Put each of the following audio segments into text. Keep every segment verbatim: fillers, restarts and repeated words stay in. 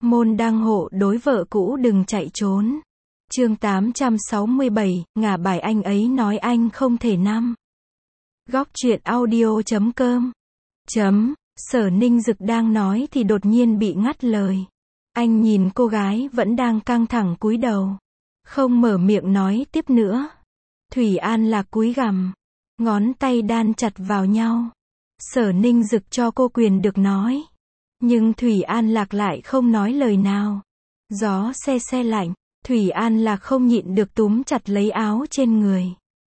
Môn đăng hộ đối vợ cũ đừng chạy trốn. Chương tám trăm sáu mươi bảy, ngả bài anh ấy nói anh không thể năm. Góc truyện audio chấm com. Chấm, Sở Ninh Dực đang nói thì đột nhiên bị ngắt lời. Anh nhìn cô gái vẫn đang căng thẳng cúi đầu. Không mở miệng nói tiếp nữa. Thủy An Lạc cúi gằm. Ngón tay đan chặt vào nhau. Sở Ninh Dực cho cô quyền được nói. Nhưng Thủy An Lạc lại không nói lời nào. Gió se se lạnh. Thủy An Lạc không nhịn được túm chặt lấy áo trên người.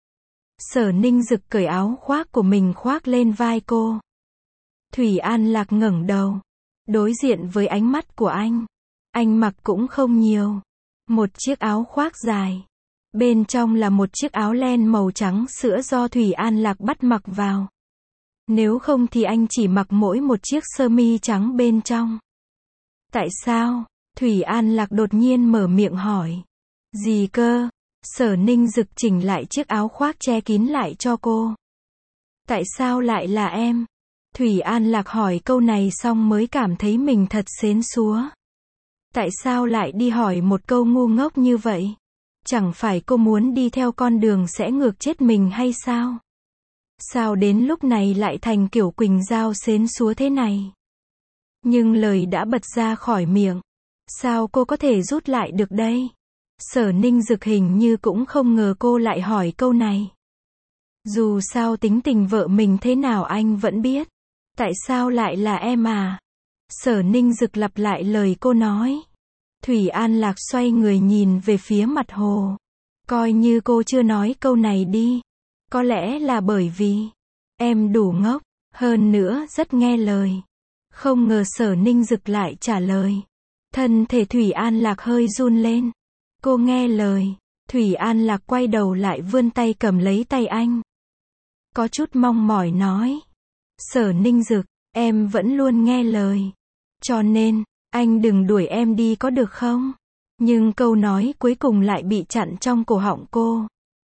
Sở Ninh Dực cởi áo khoác của mình khoác lên vai cô. Thủy An Lạc ngẩng đầu. Đối diện với ánh mắt của anh. Anh mặc cũng không nhiều. Một chiếc áo khoác dài. Bên trong là một chiếc áo len màu trắng sữa do Thủy An Lạc bắt mặc vào. Nếu không thì anh chỉ mặc mỗi một chiếc sơ mi trắng bên trong. Tại sao? Thủy An Lạc đột nhiên mở miệng hỏi. Gì cơ? Sở Ninh Dực chỉnh lại chiếc áo khoác che kín lại cho cô. Tại sao lại là em? Thủy An Lạc hỏi câu này xong mới cảm thấy mình thật sến súa. Tại sao lại đi hỏi một câu ngu ngốc như vậy? Chẳng phải cô muốn đi theo con đường sẽ ngược chết mình hay sao? Sao đến lúc này lại thành kiểu Quỳnh Giao sến súa thế này? Nhưng lời đã bật ra khỏi miệng. Sao cô có thể rút lại được đây? Sở Ninh Dực hình như cũng không ngờ cô lại hỏi câu này. Dù sao tính tình vợ mình thế nào anh vẫn biết. Tại sao lại là em à? Sở Ninh Dực lặp lại lời cô nói. Thủy An Lạc xoay người nhìn về phía mặt hồ. Coi như cô chưa nói câu này đi. Có lẽ là bởi vì em đủ ngốc, hơn nữa rất nghe lời. Không ngờ Sở Ninh Dực lại trả lời. Thân thể Thủy An Lạc hơi run lên. Cô nghe lời. Thủy An Lạc quay đầu lại vươn tay cầm lấy tay anh. Có chút mong mỏi nói. Sở Ninh Dực, em vẫn luôn nghe lời. Cho nên, anh đừng đuổi em đi có được không? Nhưng câu nói cuối cùng lại bị chặn trong cổ họng cô.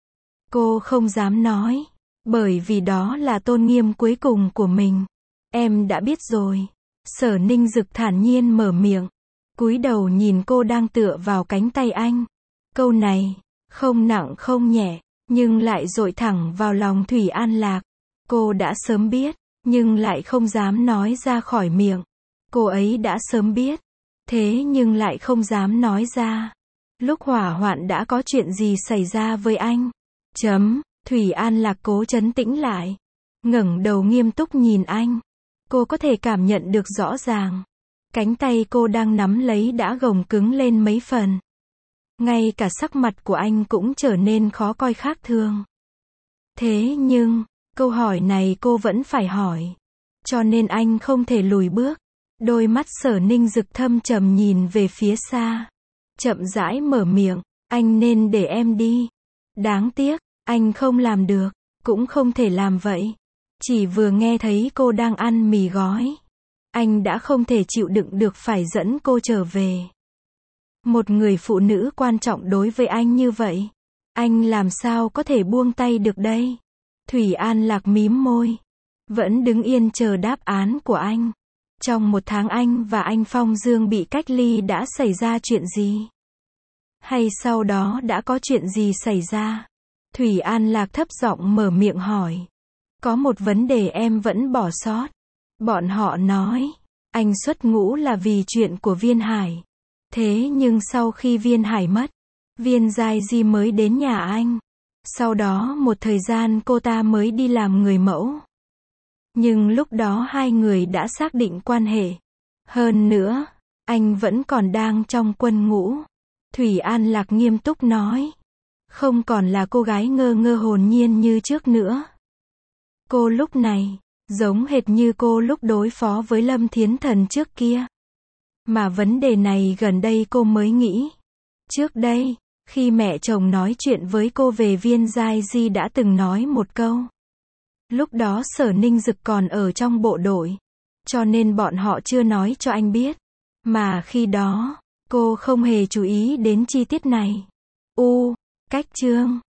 Cô không dám nói. Bởi vì đó là tôn nghiêm cuối cùng của mình. Em đã biết rồi. Sở Ninh Dực thản nhiên mở miệng. Cúi đầu nhìn cô đang tựa vào cánh tay anh. Câu này, không nặng không nhẹ, nhưng lại dội thẳng vào lòng Thủy An Lạc. Cô đã sớm biết, nhưng lại không dám nói ra khỏi miệng. Cô ấy đã sớm biết, thế nhưng lại không dám nói ra. Lúc hỏa hoạn đã có chuyện gì xảy ra với anh? Chấm, Thủy An Lạc cố trấn tĩnh lại. Ngẩng đầu nghiêm túc nhìn anh. Cô có thể cảm nhận được rõ ràng. Cánh tay cô đang nắm lấy đã gồng cứng lên mấy phần. Ngay cả sắc mặt của anh cũng trở nên khó coi khác thường. Thế nhưng, câu hỏi này cô vẫn phải hỏi. Cho nên anh không thể lùi bước. Đôi mắt Sở Ninh Dực thâm trầm nhìn về phía xa. Chậm rãi mở miệng. Anh nên để em đi. Đáng tiếc, anh không làm được. Cũng không thể làm vậy. Chỉ vừa nghe thấy cô đang ăn mì gói. Anh đã không thể chịu đựng được phải dẫn cô trở về. Một người phụ nữ quan trọng đối với anh như vậy. Anh làm sao có thể buông tay được đây? Thủy An Lạc mím môi. Vẫn đứng yên chờ đáp án của anh. Trong một tháng anh và anh Phong Dương bị cách ly đã xảy ra chuyện gì? Hay sau đó đã có chuyện gì xảy ra? Thủy An Lạc thấp giọng mở miệng hỏi. Có một vấn đề em vẫn bỏ sót. Bọn họ nói, anh xuất ngũ là vì chuyện của Viên Hải. Thế nhưng sau khi Viên Hải mất, Viên Giai Di mới đến nhà anh. Sau đó một thời gian cô ta mới đi làm người mẫu. Nhưng lúc đó hai người đã xác định quan hệ. Hơn nữa, anh vẫn còn đang trong quân ngũ. Thủy An Lạc nghiêm túc nói. Không còn là cô gái ngơ ngơ hồn nhiên như trước nữa. Cô lúc này, giống hệt như cô lúc đối phó với Lâm Thiến Thần trước kia. Mà vấn đề này gần đây cô mới nghĩ. Trước đây, khi mẹ chồng nói chuyện với cô về Viên Giai Di đã từng nói một câu. Lúc đó Sở Ninh Dực còn ở trong bộ đội. Cho nên bọn họ chưa nói cho anh biết. Mà khi đó, cô không hề chú ý đến chi tiết này. U, cách chương.